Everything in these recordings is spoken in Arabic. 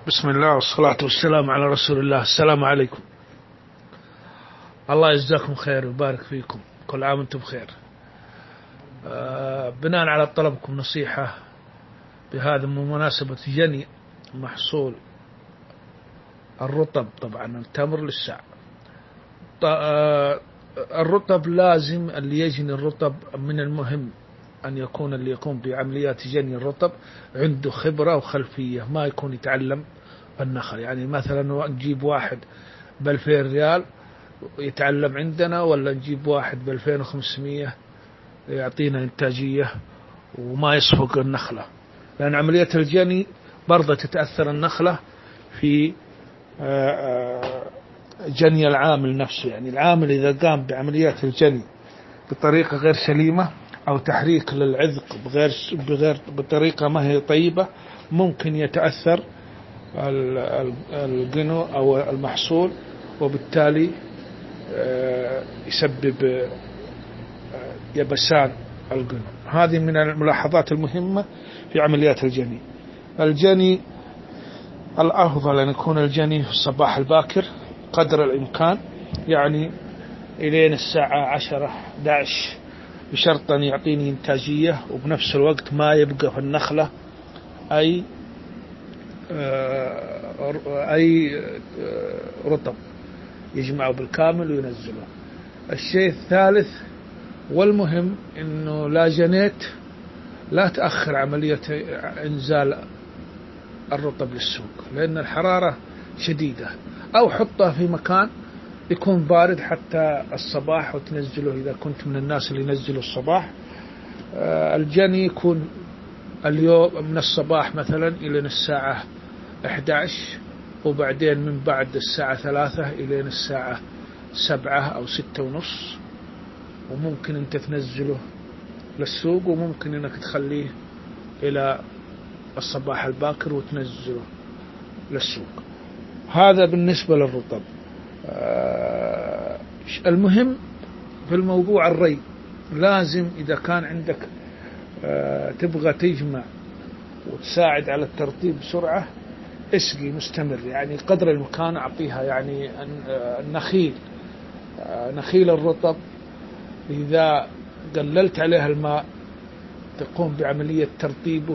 بسم الله والصلاة والسلام على رسول الله. السلام عليكم. الله يجزاكم خير ويبارك فيكم، كل عام وانتم بخير. بناء على طلبكم نصيحة بهذا بمناسبة جني محصول الرطب، طبعا التمر للساعة. الرطب لازم اللي يجني الرطب من المهم أن يكون اللي يقوم بعمليات جني الرطب عنده خبرة وخلفية، ما يكون يتعلم النخل. يعني مثلا نجيب واحد ب2000 ريال يتعلم عندنا، ولا نجيب واحد ب2500 يعطينا إنتاجية وما يصفق النخلة، لأن عملية الجني برضه تتأثر النخلة في جني العامل نفسه. يعني العامل إذا قام بعمليات الجني بطريقة غير سليمة أو تحريك للعذق بطريقة ما هي طيبة، ممكن يتأثر الجنو أو المحصول، وبالتالي يسبب يبسان الجنو. هذه من الملاحظات المهمة في عمليات الجني. الجني الأفضل أن يكون الجني في الصباح الباكر قدر الإمكان، يعني إلين الساعة 10-11، بشرط أن يعطيني إنتاجية، وبنفس الوقت ما يبقى في النخلة أي رطب يجمعه بالكامل وينزله. الشيء الثالث والمهم إنه لا جنيت لا تأخر عملية إنزال الرطب للسوق، لأن الحرارة شديدة، أو حطه في مكان يكون بارد حتى الصباح وتنزله إذا كنت من الناس اللي ينزلوا الصباح. الجني يكون اليوم من الصباح مثلا إلى الساعة 11، وبعدين من بعد الساعة 3 إلى الساعة 7 أو 6:30، وممكن أنت تنزله للسوق، وممكن أنك تخليه إلى الصباح الباكر وتنزله للسوق. هذا بالنسبة للرطب. المهم في الموضوع الري، لازم إذا كان عندك تبغى تجمع وتساعد على الترطيب بسرعة، اسقي مستمر، يعني قدر الإمكان أعطيها. يعني نخيل الرطب إذا قللت عليها الماء تقوم بعملية ترطيبه،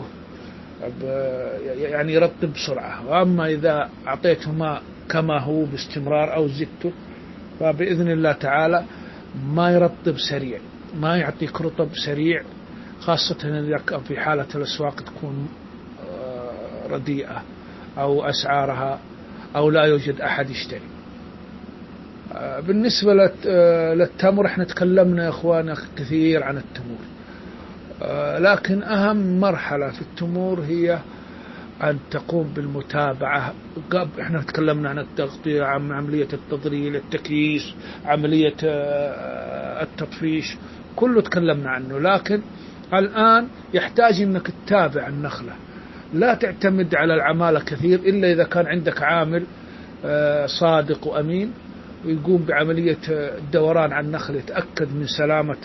يعني يرطب بسرعة. وأما إذا أعطيته ماء كما هو باستمرار أو زدته، فبإذن الله تعالى ما يرطب سريع، ما يعطيك رطب سريع، خاصة إذا في حالة الأسواق تكون رديئة أو أسعارها أو لا يوجد أحد يشتري. بالنسبة للتمر احنا تكلمنا يا أخوانا كثير عن التمور، لكن أهم مرحلة في التمور هي أن تقوم بالمتابعة. احنا تكلمنا عن التغطية، عن عملية التضليل، التكييس، عملية التطفيش، كله تكلمنا عنه. لكن الآن يحتاج أنك تتابع النخلة، لا تعتمد على العمالة كثير إلا إذا كان عندك عامل صادق وأمين ويقوم بعملية الدوران على النخل، يتأكد من سلامة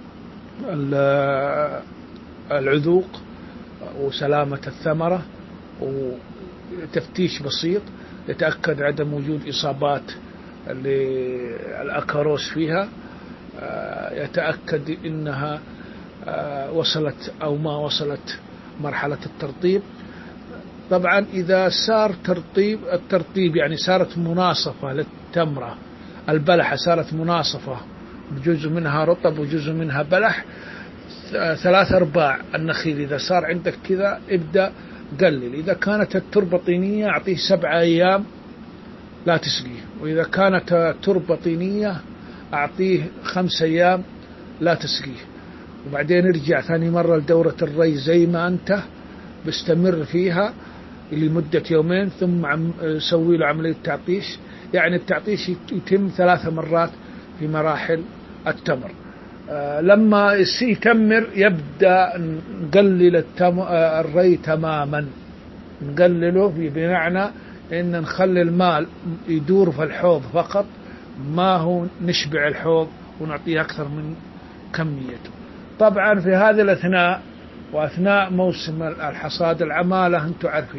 العذوق وسلامة الثمرة، وتفتيش بسيط يتأكد عدم وجود إصابات الأكاروس فيها، يتأكد إنها وصلت أو ما وصلت مرحلة الترطيب. طبعا إذا صار الترطيب يعني صارت مناصفة للتمرة، البلحة صارت مناصفة، جزء منها رطب وجزء منها بلح، 3/4 النخيل، إذا صار عندك كذا ابدأ قلل. إذا كانت التربة طينية أعطيه 7 أيام لا تسقيه، وإذا كانت تربة طينية أعطيه 5 أيام لا تسقيه، وبعدين ارجع ثاني مرة لدورة الري زي ما أنت بستمر فيها لمدة 2 ثم سوي له عملية تعطيش. يعني التعطيش يتم 3 مرات في مراحل التمر. لما يتمر يبدأ نقلل الري تماما، نقلله بمعنى إن نخلي الماء يدور في الحوض فقط، ما هو نشبع الحوض ونعطيه أكثر من كميته. طبعا في هذه الأثناء وأثناء موسم الحصاد العمالة أنتم عارفين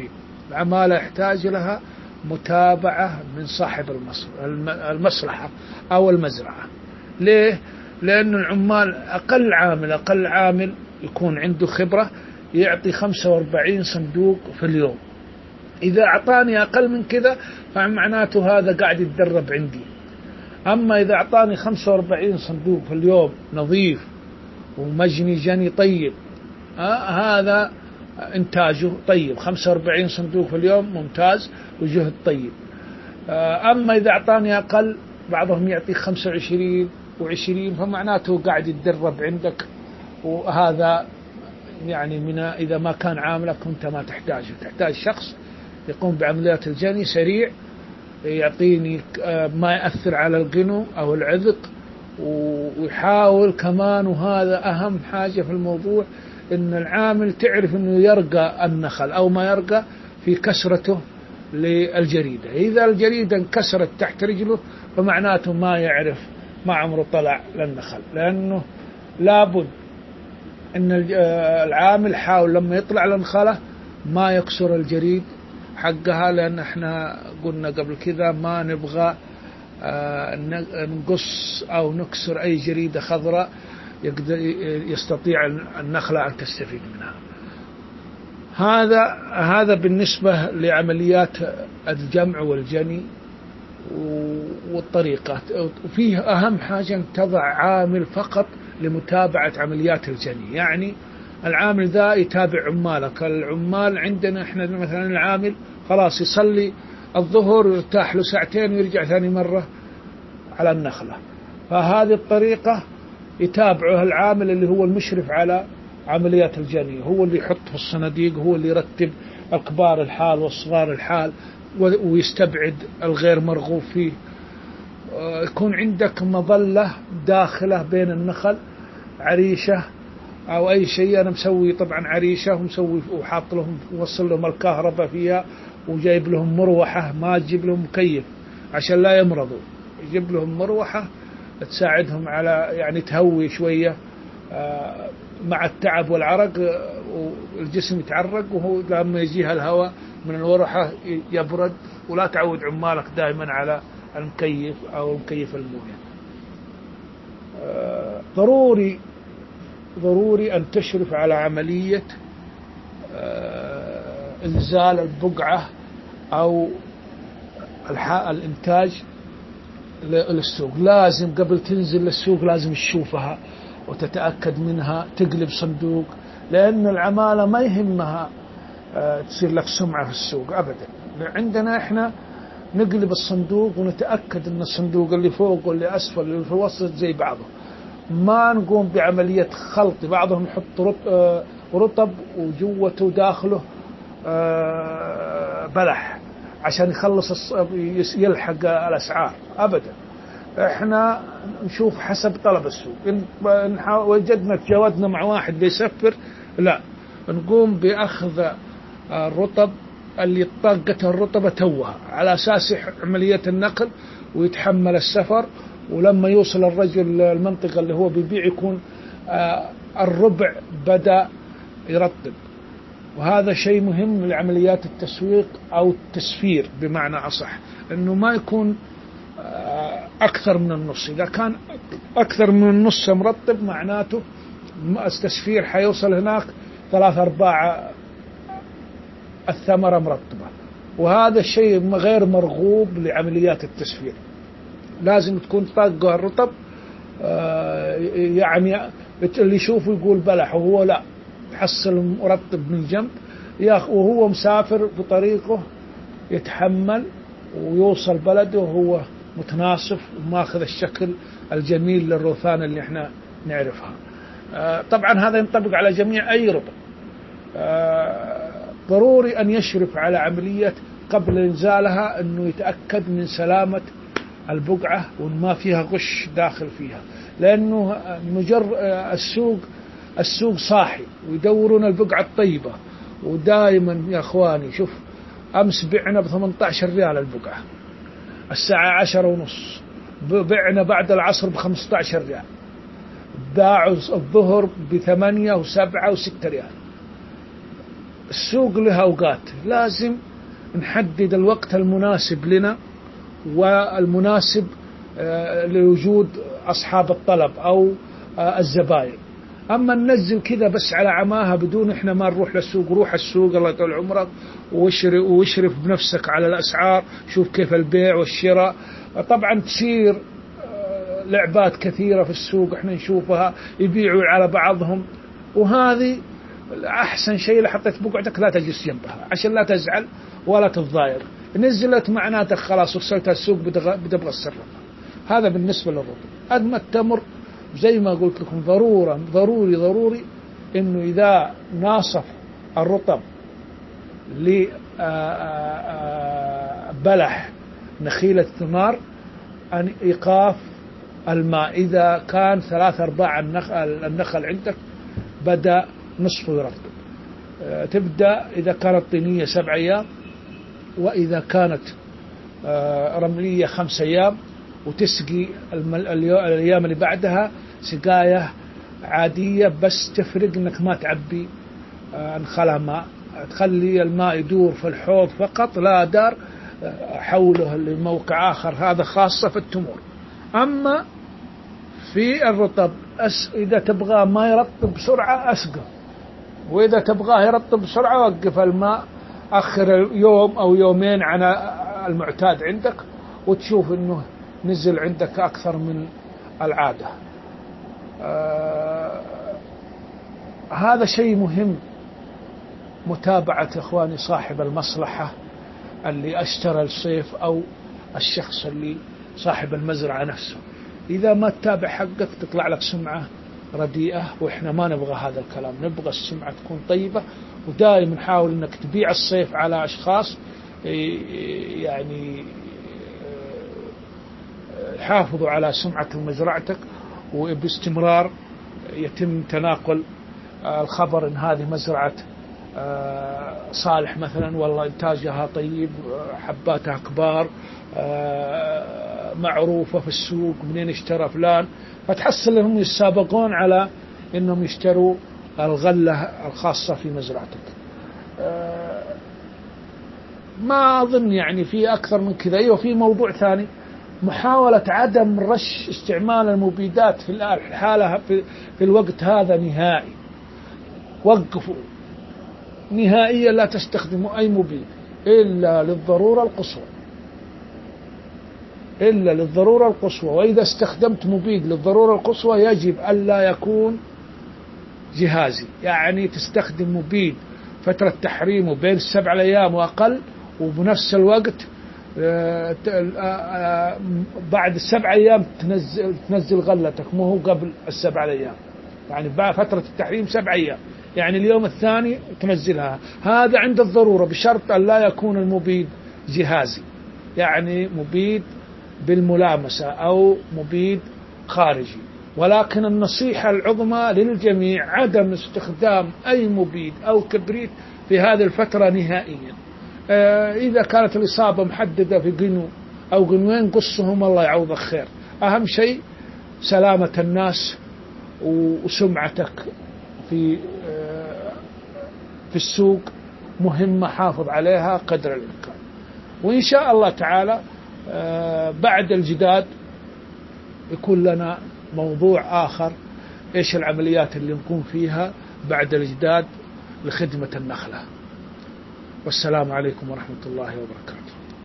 العمالة يحتاج لها متابعة من صاحب المصلحة أو المزرعة. ليه؟ لأن العمال أقل عامل يكون عنده خبرة يعطي 45 صندوق في اليوم. إذا أعطاني أقل من كذا فمعناته هذا قاعد يتدرب عندي. أما إذا أعطاني 45 صندوق في اليوم نظيف ومجني جني طيب، هذا إنتاجه طيب، 45 صندوق في اليوم ممتاز وجهد طيب. أما إذا أعطاني أقل، بعضهم يعطي 25 و20، فمعناته قاعد يتدرب عندك، وهذا يعني إذا ما كان عاملك أنت ما تحتاج شخص يقوم بعمليات الجني سريع، يعطيني ما يأثر على الغنو أو العذق، ويحاول كمان، وهذا أهم حاجة في الموضوع، إن العامل تعرف إنه يرقى النخل أو ما يرقى في كسرته للجريدة. إذا الجريدة انكسرت تحت رجله فمعناته ما عمره طلع للنخل، لأنه لابد إن العامل حاول لما يطلع للنخلة ما يكسر الجريد حقها، لأن احنا قلنا قبل كذا ما نبغى نقص أو نكسر أي جريدة خضراء يستطيع النخلة أن تستفيد منها. هذا بالنسبة لعمليات الجمع والجني والطريقات. وفيه أهم حاجة أن تضع عامل فقط لمتابعة عمليات الجني، يعني العامل ذا يتابع عمالك. العمال عندنا احنا مثلا العامل خلاص يصلي الظهر ويرتاح له ساعتين ويرجع ثاني مرة على النخلة، فهذه الطريقة يتابعها العامل اللي هو المشرف على عمليات الجني، هو اللي يحط في الصناديق، هو اللي يرتب الكبار الحال والصغار الحال ويستبعد الغير مرغوب فيه. يكون عندك مظلة داخلة بين النخل، عريشة أو أي شيء. أنا مسوي طبعا عريشة ومسوي وحاط لهم وصل لهم الكهرباء فيها، وجايب لهم مروحة، ما تجيب لهم مكيف عشان لا يمرضوا، يجيب لهم مروحة تساعدهم على يعني تهوي شوية مع التعب والعرق، والجسم يتعرق، وهو لما يجيها الهواء من المروحة يبرد. ولا تعود عمالك دائما على المكيف أو مكيف الموية. ضروري أن تشرف على عملية إنزال البقعة أو الإنتاج للسوق. لازم قبل تنزل للسوق لازم تشوفها وتتأكد منها، تقلب صندوق، لأن العمالة ما يهمها تصير لك سمعة في السوق أبدا. عندنا إحنا نقلب الصندوق ونتأكد أن الصندوق اللي فوق واللي أسفل واللي في الوسط زي بعضه، ما نقوم بعملية خلط. بعضهم يحط رطب وجوته داخله بلح عشان يلحق الأسعار أبدا. احنا نشوف حسب طلب السوق. إن وجدنا تجاوزنا مع واحد بيسفر، لا، نقوم بأخذ الرطب اللي طاقته الرطبة توها على أساس عملية النقل ويتحمل السفر. ولما يوصل الرجل المنطقة اللي هو بيبيع يكون الربع بدأ يرطب. وهذا شيء مهم لعمليات التسويق أو التسفير بمعنى أصح، أنه ما يكون أكثر من النص. إذا كان أكثر من النص مرطب معناته التسفير حيوصل هناك 3/4 الثمرة مرطبة، وهذا الشيء غير مرغوب لعمليات التسفير. لازم تكون طاقة الرطب، يعني اللي يشوفه يقول بلح وهو لا، تحصل مرطب من جنب وهو مسافر بطريقه يتحمل ويوصل بلده وهو متناصف وماخذ الشكل الجميل للروثان اللي احنا نعرفها. طبعا هذا ينطبق على جميع أي رطب. ضروري أن يشرف على عملية قبل إنزالها أنه يتأكد من سلامة البقعة وما فيها غش داخل فيها، لأنه السوق صاحي ويدورون البقعة الطيبة. ودائما يا أخواني شوف، أمس بعنا ب18 ريال البقعة، الساعة 10:30 بعنا بعد العصر ب15 ريال، باعوا الظهر ب8 و7 و6 ريال. السوق له أوقات، لازم نحدد الوقت المناسب لنا والمناسب لوجود أصحاب الطلب أو الزبائن. أما ننزل كذا بس على عماها بدون إحنا ما نروح للسوق، روح السوق الله يطول عمرك واشرف بنفسك على الأسعار، شوف كيف البيع والشراء. طبعا تصير لعبات كثيرة في السوق احنا نشوفها، يبيعوا على بعضهم، وهذه أحسن شيء لحطيت بقعدك لا تجلس جنبها عشان لا تزعل ولا تتضايق. نزلت معناتك خلاص وصلت السوق بتبغى السر. هذا بالنسبة للرطب. أما التمر زي ما قلت لكم ضروري إنه إذا ناصف الرطب لبلح نخيل الثمار أن إيقاف الماء. إذا كان 3/4 النخل عندك بدأ نصفه يرطب، تبدأ إذا كانت طينية 7 أيام، وإذا كانت رملية 5 أيام، وتسقي الأيام اللي بعدها سقاية عادية، بس تفرق إنك ما تعبي نخلها ماء، تخلي الماء يدور في الحوض فقط لا دار حوله لموقع آخر. هذا خاصة في التمور. أما في الرطب إذا تبغى ما يرطب بسرعة أسقه، وإذا تبغاه يرطب بسرعة وقف الماء، أخر يوم أو يومين عن المعتاد عندك، وتشوف إنه نزل عندك أكثر من العادة. هذا شيء مهم، متابعة إخواني صاحب المصلحة اللي اشترى الصيف أو الشخص اللي صاحب المزرعة نفسه. إذا ما تتابع حقك تطلع لك سمعة رديئة، وإحنا ما نبغى هذا الكلام، نبغى السمعة تكون طيبة. ودائما حاول أنك تبيع الصيف على أشخاص يعني حافظوا على سمعة مزرعتك، وباستمرار يتم تناقل الخبر إن هذه مزرعة صالح مثلا، والله إنتاجها طيب، حباتها كبار، معروفة في السوق، منين اشترى فلان، فتحصل لهم يتسابقون على إنهم يشتروا الغلة الخاصة في مزرعتك. ما أظن يعني في أكثر من كذا. وفي موضوع ثاني، محاولة عدم رش استعمال المبيدات في الحالة في الوقت هذا نهائي. وقفوا نهائيا، لا تستخدموا أي مبيد إلا للضرورة القصوى. وإذا استخدمت مبيد للضرورة القصوى يجب ألا يكون جهازي، يعني تستخدم مبيد فترة تحريمه بين 7 أيام وأقل، وبنفس الوقت بعد 7 أيام تنزل غلتك، مو هو قبل 7 أيام. يعني بعد فترة التحريم 7 أيام، يعني اليوم الثاني تنزلها. هذا عند الضرورة، بشرط أن لا يكون المبيد جهازي، يعني مبيد بالملامسة أو مبيد خارجي. ولكن النصيحة العظمى للجميع عدم استخدام أي مبيد أو كبريت في هذه الفترة نهائيا. إذا كانت الإصابة محددة في قنو أو قنوين قصهم، الله يعوضك خير. أهم شيء سلامة الناس وسمعتك في السوق مهمة، حافظ عليها قدر الإمكان. وإن شاء الله تعالى بعد الجداد يكون لنا موضوع آخر، إيش العمليات اللي نقوم فيها بعد الجداد لخدمة النخلة. والسلام عليكم ورحمة الله وبركاته.